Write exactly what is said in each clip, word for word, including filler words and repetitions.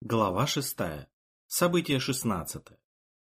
Глава шестая. Событие шестнадцатое.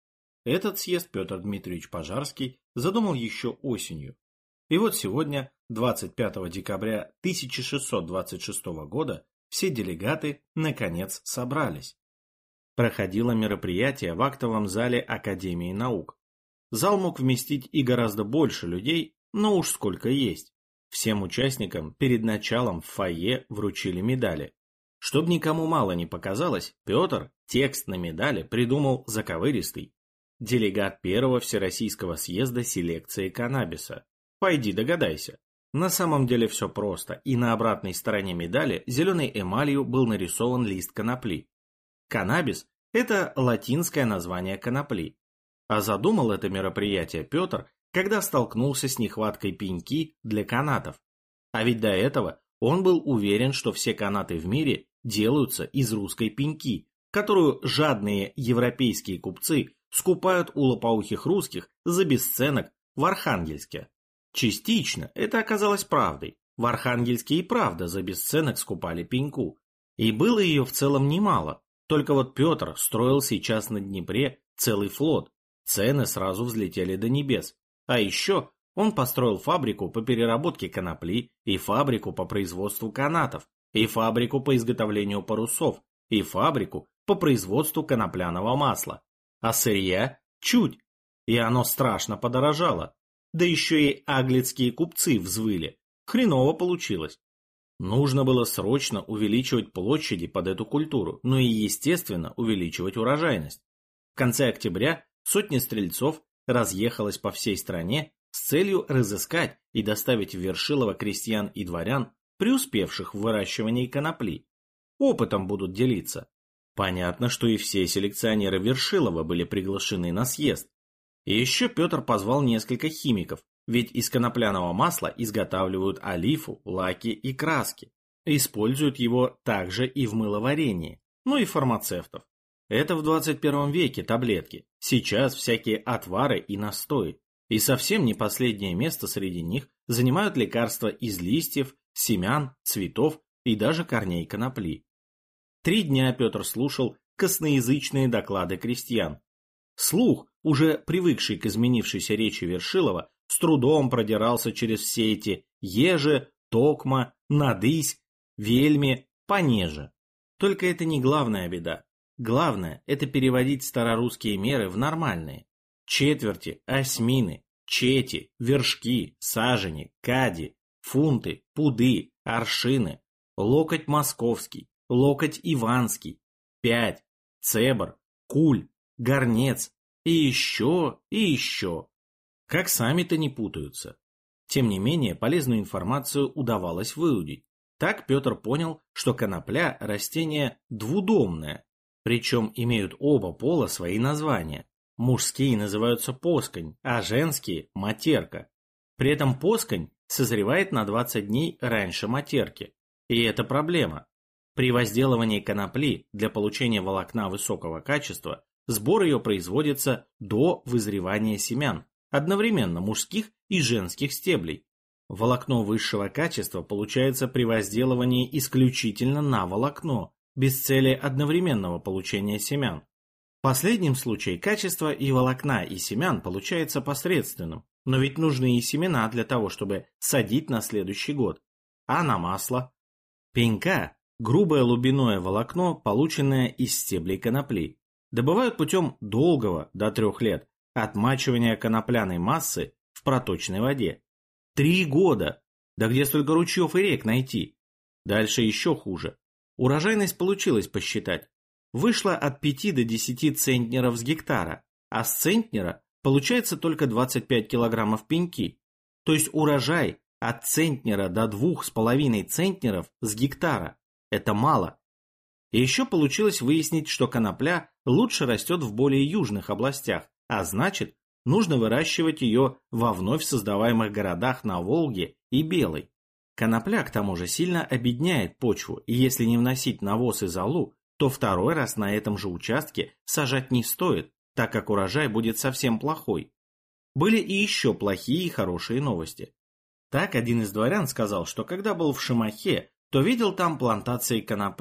Этот съезд Петр Дмитриевич Пожарский задумал еще осенью. И вот сегодня, двадцать пятого декабря тысяча шестьсот двадцать шестого года, все делегаты наконец собрались. Проходило мероприятие в актовом зале Академии наук. Зал мог вместить и гораздо больше людей, но уж сколько есть. Всем участникам перед началом в фойе вручили медали. Чтоб никому мало не показалось, Петр текст на медали придумал заковыристый. Делегат первого Всероссийского съезда селекции каннабиса. Пойди догадайся. На самом деле все просто, и на обратной стороне медали зеленой эмалью был нарисован лист конопли. Каннабис – это латинское название конопли. А задумал это мероприятие Петр, когда столкнулся с нехваткой пеньки для канатов. А ведь до этого он был уверен, что все канаты в мире делаются из русской пеньки, которую жадные европейские купцы скупают у лопоухих русских за бесценок в Архангельске. Частично это оказалось правдой. В Архангельске и правда за бесценок скупали пеньку. И было ее в целом немало. Только вот Петр строил сейчас на Днепре целый флот. Цены сразу взлетели до небес. А еще он построил фабрику по переработке конопли и фабрику по производству канатов, и фабрику по изготовлению парусов, и фабрику по производству конопляного масла. А сырья чуть, и оно страшно подорожало. Да еще и аглицкие купцы взвыли. Хреново получилось. Нужно было срочно увеличивать площади под эту культуру, но и, естественно, увеличивать урожайность. В конце октября сотня стрельцов разъехалась по всей стране с целью разыскать и доставить в Вершилово крестьян и дворян, преуспевших в выращивании конопли. Опытом будут делиться. Понятно, что и все селекционеры Вершилова были приглашены на съезд. И еще Петр позвал несколько химиков, ведь из конопляного масла изготавливают олифу, лаки и краски. Используют его также и в мыловарении, ну и фармацевтов. Это в двадцать первом веке таблетки, сейчас всякие отвары и настои. И совсем не последнее место среди них занимают лекарства из листьев, семян, цветов и даже корней конопли. Три дня Петр слушал косноязычные доклады крестьян. Слух, уже привыкший к изменившейся речи Вершилова, с трудом продирался через все эти еже, токма, надысь, вельми, понеже. Только это не главная беда. Главное – это переводить старорусские меры в нормальные. Четверти, осьмины, чети, вершки, сажени, кади, фунты, пуды, аршины, локоть московский, локоть иванский, пять, цебр, куль, горнец и еще, и еще. Как сами-то не путаются. Тем не менее, полезную информацию удавалось выудить. Так Петр понял, что конопля – растение двудомное, причем имеют оба пола свои названия. Мужские называются посконь, а женские – матерка. При этом посконь созревает на двадцать дней раньше матерки. И это проблема. При возделывании конопли для получения волокна высокого качества сбор ее производится до вызревания семян, одновременно мужских и женских стеблей. Волокно высшего качества получается при возделывании исключительно на волокно, без цели одновременного получения семян. В последнем случае качество и волокна, и семян получается посредственным, но ведь нужны и семена для того, чтобы садить на следующий год. А на масло? Пенька – грубое лубяное волокно, полученное из стеблей конопли. Добывают путем долгого, до трех лет, отмачивания конопляной массы в проточной воде. Три года! Да где столько ручьев и рек найти? Дальше еще хуже. Урожайность получилось посчитать. Вышло от пяти до десяти центнеров с гектара, а с центнера получается только двадцать пять килограммов пеньки. То есть урожай от центнера до двух с половиной центнеров с гектара. Это мало. И еще получилось выяснить, что конопля лучше растет в более южных областях, а значит, нужно выращивать ее во вновь создаваемых городах на Волге и Белой. Конопля, к тому же, сильно обедняет почву, и если не вносить навоз и золу, то второй раз на этом же участке сажать не стоит, так как урожай будет совсем плохой. Были и еще плохие и хорошие новости. Так один из дворян сказал, что когда был в Шимахе, то видел там плантации конопли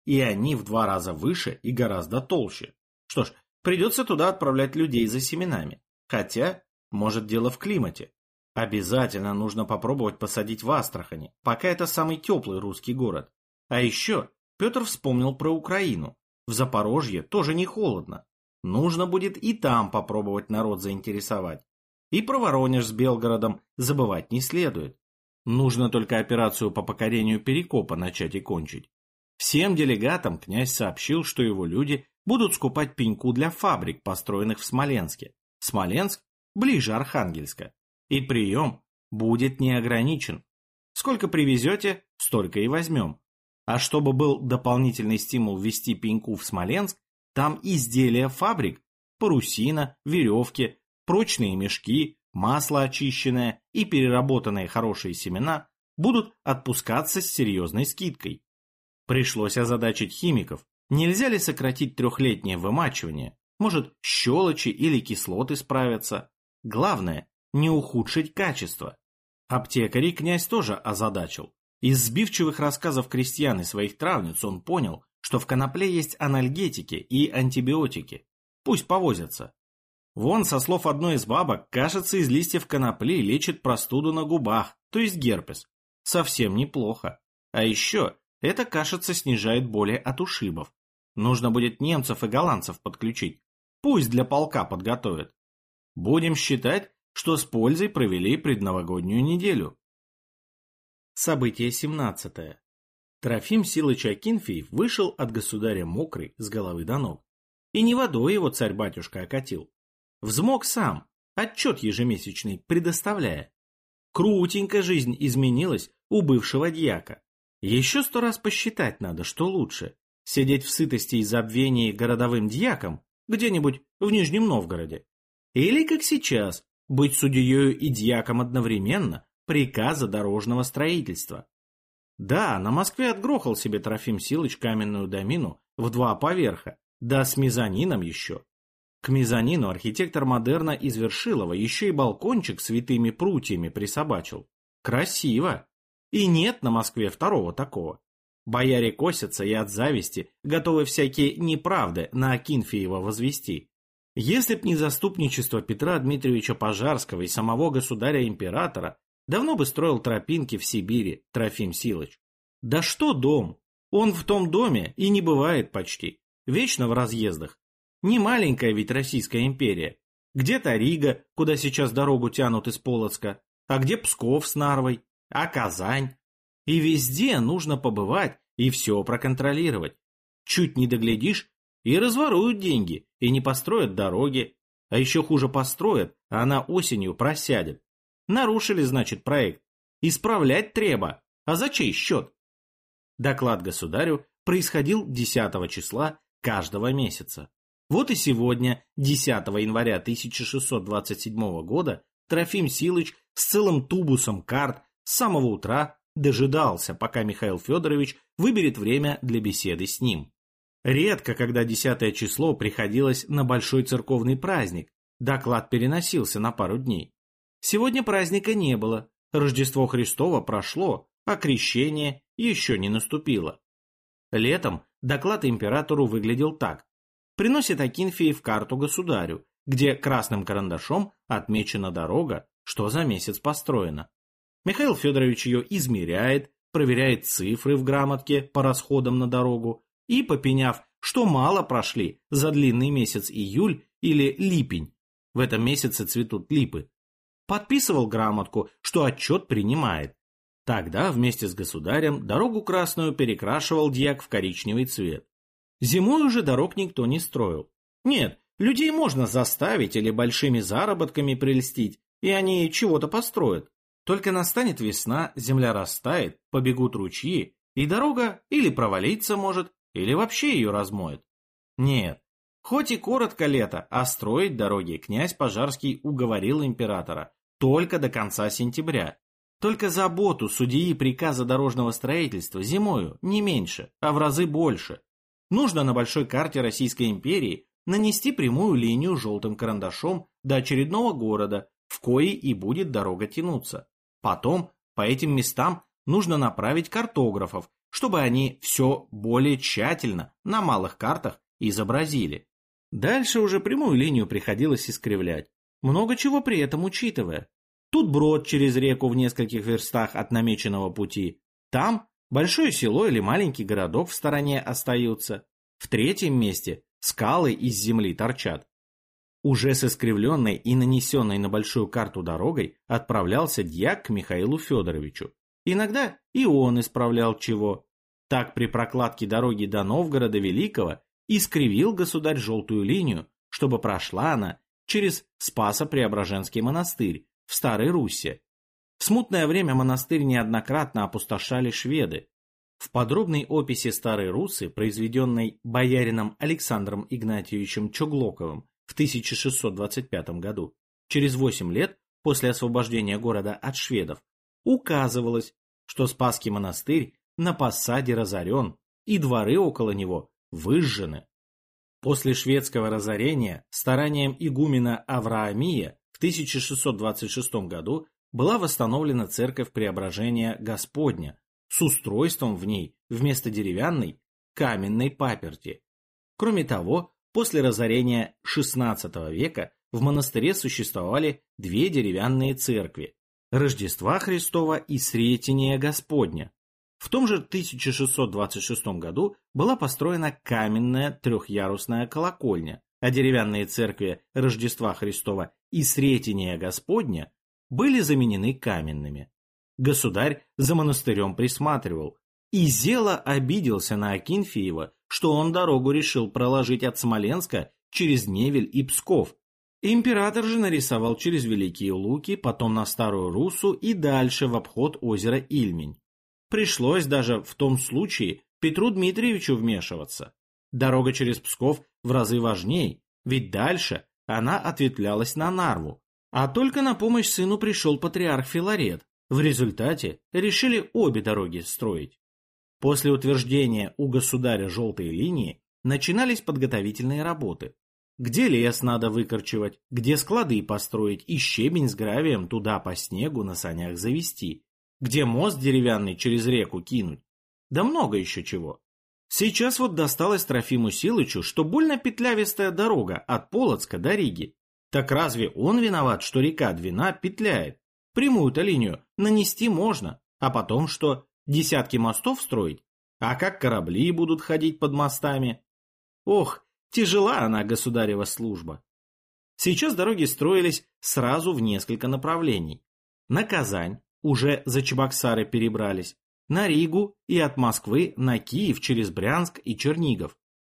и они в два раза выше и гораздо толще. Что ж, придется туда отправлять людей за семенами. Хотя, может, дело в климате. Обязательно нужно попробовать посадить в Астрахани, пока это самый теплый русский город. А еще Петр вспомнил про Украину. В Запорожье тоже не холодно. Нужно будет и там попробовать народ заинтересовать. И про Воронеж с Белгородом забывать не следует. Нужно только операцию по покорению Перекопа начать и кончить. Всем делегатам князь сообщил, что его люди будут скупать пеньку для фабрик, построенных в Смоленске. Смоленск ближе Архангельска. И прием будет не ограничен. Сколько привезете, столько и возьмем. А чтобы был дополнительный стимул ввести пеньку в Смоленск, там изделия фабрик, парусина, веревки, прочные мешки, масло очищенное и переработанные хорошие семена будут отпускаться с серьезной скидкой. Пришлось озадачить химиков. Нельзя ли сократить трехлетнее вымачивание? Может, щелочи или кислоты справятся? Главное, не ухудшить качество. Аптекарей князь тоже озадачил. Из сбивчивых рассказов крестьян и своих травниц он понял, что в конопле есть анальгетики и антибиотики. Пусть повозятся. Вон, со слов одной из бабок, кажется, из листьев конопли лечит простуду на губах, то есть герпес. Совсем неплохо. А еще это, кажется, снижает боли от ушибов. Нужно будет немцев и голландцев подключить. Пусть для полка подготовят. Будем считать, что с пользой провели предновогоднюю неделю. Событие семнадцатое. Трофим Силыч Акинфеев вышел от государя мокрый с головы до ног. И не водой его царь-батюшка окатил. Взмок сам, отчет ежемесячный предоставляя. Крутенько жизнь изменилась у бывшего дьяка. Еще сто раз посчитать надо, что лучше. Сидеть в сытости и забвении городовым дьяком где-нибудь в Нижнем Новгороде. Или, как сейчас, быть судьею и дьяком одновременно приказа дорожного строительства. Да, на Москве отгрохал себе Трофим Силыч каменную домину в два поверха, да с мезонином еще. К мезонину архитектор модерна из Вершилова еще и балкончик с витыми прутьями присобачил. Красиво! И нет на Москве второго такого. Бояре косятся и от зависти готовы всякие неправды на Акинфеева возвести. Если б не заступничество Петра Дмитриевича Пожарского и самого государя-императора, давно бы строил тропинки в Сибири Трофим Силыч. Да что дом? Он в том доме и не бывает почти. Вечно в разъездах. Не маленькая ведь Российская империя. Где-то Рига, куда сейчас дорогу тянут из Полоцка, а где Псков с Нарвой, а Казань. И везде нужно побывать и все проконтролировать. Чуть не доглядишь, и разворуют деньги, и не построят дороги. А еще хуже построят, а она осенью просядет. Нарушили, значит, проект. Исправлять треба. А за чей счет? Доклад государю происходил десятого числа каждого месяца. Вот и сегодня, десятого января тысяча шестьсот двадцать седьмого года, Трофим Силыч с целым тубусом карт с самого утра дожидался, пока Михаил Федорович выберет время для беседы с ним. Редко, когда десятое число приходилось на большой церковный праздник, доклад переносился на пару дней. Сегодня праздника не было, Рождество Христово прошло, а крещение еще не наступило. Летом доклад императору выглядел так. Приносит Акинфеев карту государю, где красным карандашом отмечена дорога, что за месяц построена. Михаил Федорович ее измеряет, проверяет цифры в грамотке по расходам на дорогу и, попеняв, что мало прошли за длинный месяц июль или липень, в этом месяце цветут липы, подписывал грамотку, что отчет принимает. Тогда вместе с государем дорогу красную перекрашивал дьяк в коричневый цвет. Зимой уже дорог никто не строил. Нет, людей можно заставить или большими заработками прельстить, и они чего-то построят. Только настанет весна, земля растает, побегут ручьи, и дорога или провалиться может, или вообще ее размоет. Нет, хоть и коротко лето, а строить дороги князь Пожарский уговорил императора только до конца сентября. Только заботу судьи приказа дорожного строительства зимою не меньше, а в разы больше. Нужно на большой карте Российской империи нанести прямую линию желтым карандашом до очередного города, в кои и будет дорога тянуться. Потом по этим местам нужно направить картографов, чтобы они все более тщательно на малых картах изобразили. Дальше уже прямую линию приходилось искривлять, много чего при этом учитывая. Тут брод через реку в нескольких верстах от намеченного пути, там большое село или маленький городок в стороне остаются, в третьем месте скалы из земли торчат. Уже с искривленной и нанесенной на большую карту дорогой отправлялся дьяк к Михаилу Федоровичу. Иногда и он исправлял чего. Так при прокладке дороги до Новгорода Великого искривил государь желтую линию, чтобы прошла она через Спасо-Преображенский монастырь в Старой Руссе. В смутное время монастырь неоднократно опустошали шведы. В подробной описи Старой Руссы, произведенной боярином Александром Игнатьевичем Чоглоковым в тысяча шестьсот двадцать пятом году, через восемь лет после освобождения города от шведов, указывалось, что Спасский монастырь на посаде разорен и дворы около него выжжены. После шведского разорения старанием игумена Авраамия в тысяча шестьсот двадцать шестом году была восстановлена церковь Преображения Господня с устройством в ней вместо деревянной каменной паперти. Кроме того, после разорения шестнадцатого века в монастыре существовали две деревянные церкви – Рождества Христова и Сретения Господня. В том же тысяча шестьсот двадцать шестом году была построена каменная трехъярусная колокольня, а деревянные церкви Рождества Христова и Сретения Господня были заменены каменными. Государь за монастырем присматривал, и зело обиделся на Акинфеева, что он дорогу решил проложить от Смоленска через Невель и Псков. Император же нарисовал через Великие Луки, потом на Старую Руссу и дальше в обход озера Ильмень. Пришлось даже в том случае Петру Дмитриевичу вмешиваться. Дорога через Псков в разы важней, ведь дальше она ответвлялась на Нарву, а только на помощь сыну пришел патриарх Филарет. В результате решили обе дороги строить. После утверждения у государя желтой линии начинались подготовительные работы. Где лес надо выкорчевать, где склады построить и щебень с гравием туда по снегу на санях завести, где мост деревянный через реку кинуть. Да много еще чего. Сейчас вот досталось Трофиму Силычу, что больно петлявистая дорога от Полоцка до Риги. Так разве он виноват, что река Двина петляет? Прямую-то линию нанести можно, а потом что, десятки мостов строить? А как корабли будут ходить под мостами? Ох, тяжела она, государева служба. Сейчас дороги строились сразу в несколько направлений. На Казань уже за Чебоксары перебрались, на Ригу и от Москвы на Киев через Брянск и Чернигов.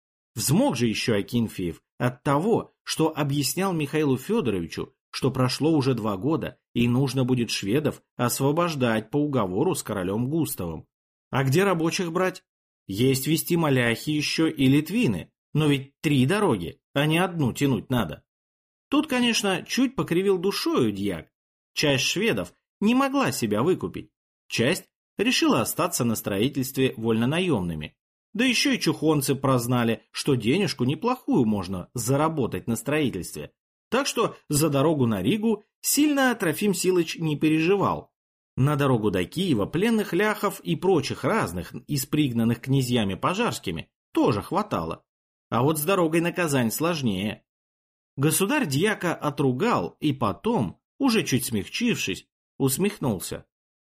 Взмок же еще Акинфеев от того, что объяснял Михаилу Федоровичу, что прошло уже два года и нужно будет шведов освобождать по уговору с королем Густавом. А где рабочих брать? Есть вести моляхи еще и литвины, но ведь три дороги, а не одну тянуть надо. Тут, конечно, чуть покривил душою дьяк. Часть шведов не могла себя выкупить, часть решила остаться на строительстве вольнонаемными. Да еще и чухонцы прознали, что денежку неплохую можно заработать на строительстве. Так что за дорогу на Ригу сильно Трофим Силыч не переживал. На дорогу до Киева пленных ляхов и прочих разных, из пригнанных князьями пожарскими, тоже хватало. А вот с дорогой на Казань сложнее. Государь дьяка отругал и потом, уже чуть смягчившись, усмехнулся.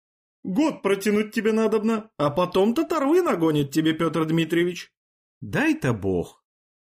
«Год протянуть тебе надобно, а потом татарвы нагонит тебе Петр Дмитриевич. Дай-то бог».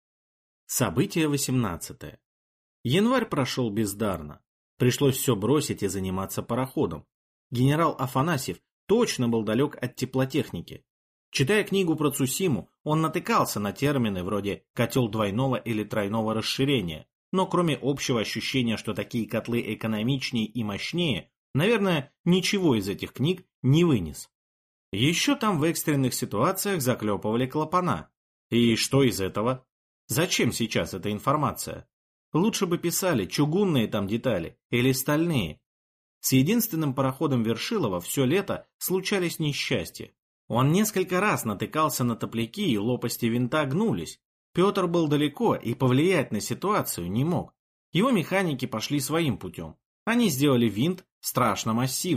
Событие восемнадцатое. Январь прошел бездарно. Пришлось все бросить и заниматься пароходом. Генерал Афанасьев точно был далек от теплотехники. Читая книгу про Цусиму, он натыкался на термины вроде «котел двойного или тройного расширения», но кроме общего ощущения, что такие котлы экономичнее и мощнее, наверное, ничего из этих книг не вынес. Еще там в экстренных ситуациях заклепывали клапана. И что из этого? Зачем сейчас эта информация? Лучше бы писали чугунные там детали или стальные. С единственным пароходом Вершилова все лето случались несчастья. Он несколько раз натыкался на топляки, и лопасти винта гнулись. Петр был далеко и повлиять на ситуацию не мог. Его механики пошли своим путем. Они сделали винт страшно массивным,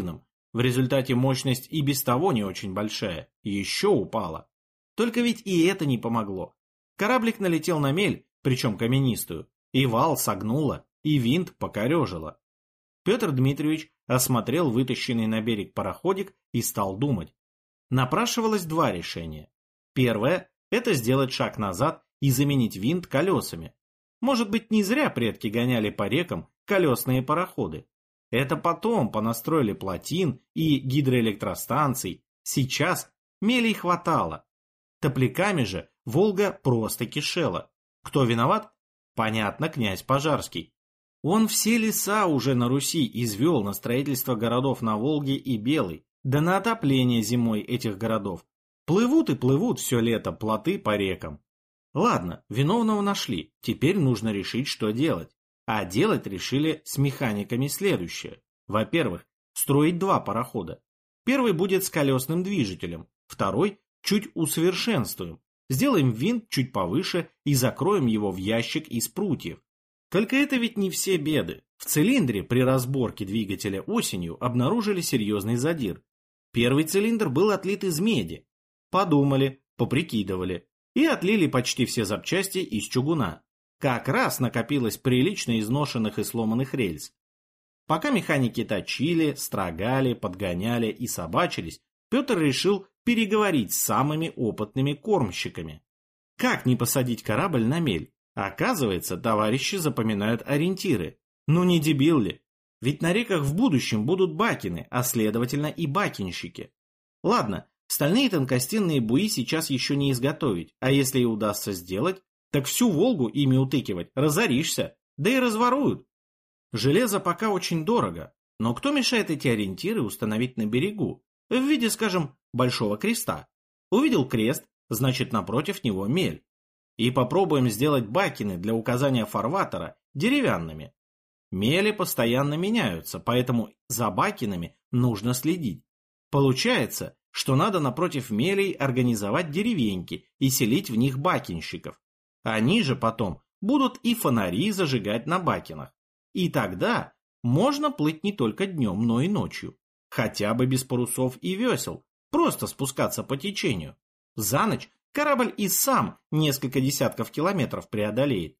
В результате мощность и без того не очень большая, еще упала. Только ведь и это не помогло. Кораблик налетел на мель, причем каменистую, и вал согнуло, и винт покорежило. Петр Дмитриевич осмотрел вытащенный на берег пароходик и стал думать. Напрашивалось два решения. Первое – это сделать шаг назад и заменить винт колесами. Может быть, не зря предки гоняли по рекам колесные пароходы. Это потом понастроили плотин и гидроэлектростанций. Сейчас мелей хватало. Топляками же Волга просто кишела. Кто виноват? Понятно, князь Пожарский. Он все леса уже на Руси извел на строительство городов на Волге и Белой, да на отопление зимой этих городов. Плывут и плывут все лето плоты по рекам. Ладно, виновного нашли, теперь нужно решить, что делать. А делать решили с механиками следующее. Во-первых, строить два парохода. Первый будет с колесным движителем, второй чуть усовершенствуем. Сделаем винт чуть повыше и закроем его в ящик из прутьев. Только это ведь не все беды. В цилиндре при разборке двигателя осенью обнаружили серьезный задир. Первый цилиндр был отлит из меди. Подумали, поприкидывали и отлили почти все запчасти из чугуна. Как раз накопилось прилично изношенных и сломанных рельс. Пока механики точили, строгали, подгоняли и собачились, Петр решил переговорить с самыми опытными кормщиками. Как не посадить корабль на мель? Оказывается, товарищи запоминают ориентиры. Ну не дебил ли? Ведь на реках в будущем будут бакины, а следовательно и бакинщики. Ладно, стальные тонкостенные буи сейчас еще не изготовить, а если и удастся сделать, так всю Волгу ими утыкивать, разоришься, да и разворуют. Железо пока очень дорого, но кто мешает эти ориентиры установить на берегу, в виде, скажем, большого креста? Увидел крест, значит напротив него мель. И попробуем сделать бакины для указания фарватера деревянными. Мели постоянно меняются, поэтому за бакинами нужно следить. Получается, что надо напротив мелей организовать деревеньки и селить в них бакинщиков. Они же потом будут и фонари зажигать на бакинах. И тогда можно плыть не только днем, но и ночью. Хотя бы без парусов и весел, просто спускаться по течению. За ночь корабль и сам несколько десятков километров преодолеет.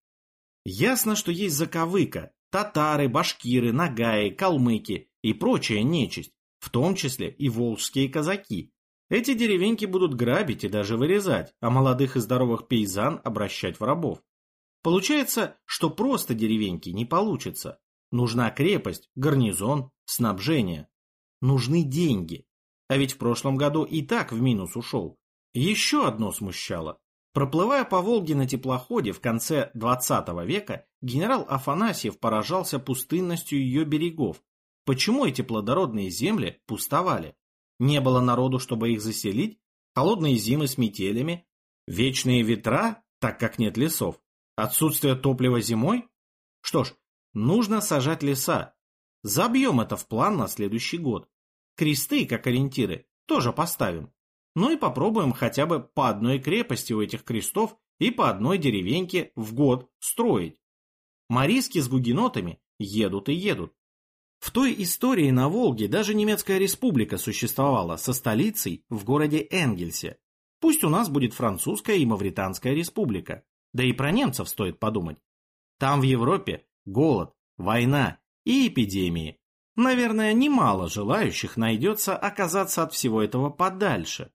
Ясно, что есть заковыка, татары, башкиры, нагаи, калмыки и прочая нечисть, в том числе и волжские казаки. Эти деревеньки будут грабить и даже вырезать, а молодых и здоровых пейзан обращать в рабов. Получается, что просто деревеньки не получится. Нужна крепость, гарнизон, снабжение. Нужны деньги. А ведь в прошлом году и так в минус ушел. Еще одно смущало. Проплывая по Волге на теплоходе в конце двадцатого века, генерал Афанасьев поражался пустынностью ее берегов. Почему эти плодородные земли пустовали? Не было народу, чтобы их заселить? Холодные зимы с метелями? Вечные ветра, так как нет лесов? Отсутствие топлива зимой? Что ж, нужно сажать леса. Забьем это в план на следующий год. Кресты, как ориентиры, тоже поставим. Ну и попробуем хотя бы по одной крепости у этих крестов и по одной деревеньке в год строить. Мориски с гугенотами едут и едут. В той истории на Волге даже немецкая республика существовала со столицей в городе Энгельсе. Пусть у нас будет французская и мавританская республика. Да и про немцев стоит подумать. Там в Европе голод, война и эпидемии. Наверное, немало желающих найдется оказаться от всего этого подальше.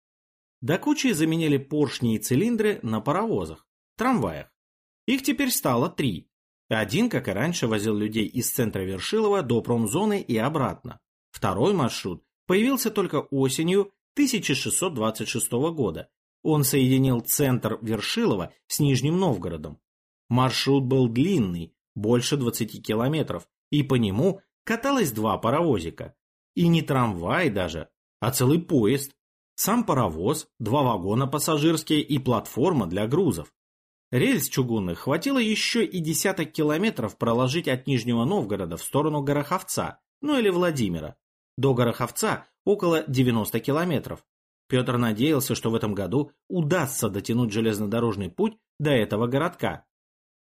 До кучи заменили поршни и цилиндры на паровозах, трамваях. Их теперь стало три. Один, как и раньше, возил людей из центра Вершилова до промзоны и обратно. Второй маршрут появился только осенью тысяча шестьсот двадцать шестого года. Он соединил центр Вершилова с Нижним Новгородом. Маршрут был длинный, больше двадцати километров, и по нему каталось два паровозика. И не трамвай даже, а целый поезд. Сам паровоз, два вагона пассажирские и платформа для грузов. Рельс чугунных хватило еще и десяток километров проложить от Нижнего Новгорода в сторону Гороховца, ну или Владимира. До Гороховца около девяноста километров. Петр надеялся, что в этом году удастся дотянуть железнодорожный путь до этого городка.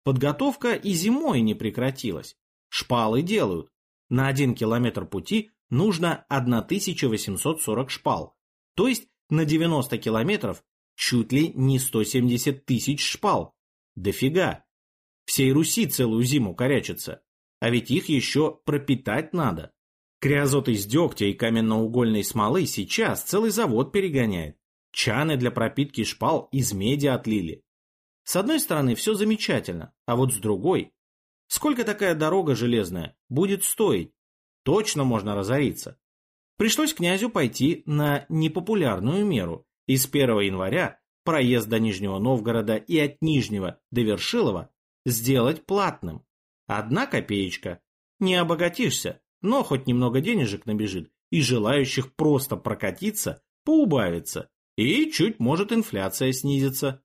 Подготовка и зимой не прекратилась. Шпалы делают. На один километр пути нужно тысяча восемьсот сорок шпал, то есть на девяносто километров чуть ли не сто семьдесят тысяч шпал. Дофига. Всей Руси целую зиму корячится, а ведь их еще пропитать надо. Криозот из дегтя и каменноугольной смолы сейчас целый завод перегоняет. Чаны для пропитки шпал из меди отлили. С одной стороны, все замечательно, а вот с другой, сколько такая дорога железная будет стоить? Точно можно разориться. Пришлось князю пойти на непопулярную меру и с первого января проезд до Нижнего Новгорода и от Нижнего до Вершилова сделать платным. Одна копеечка. Не обогатишься, но хоть немного денежек набежит, и желающих просто прокатиться поубавится, и чуть может инфляция снизится.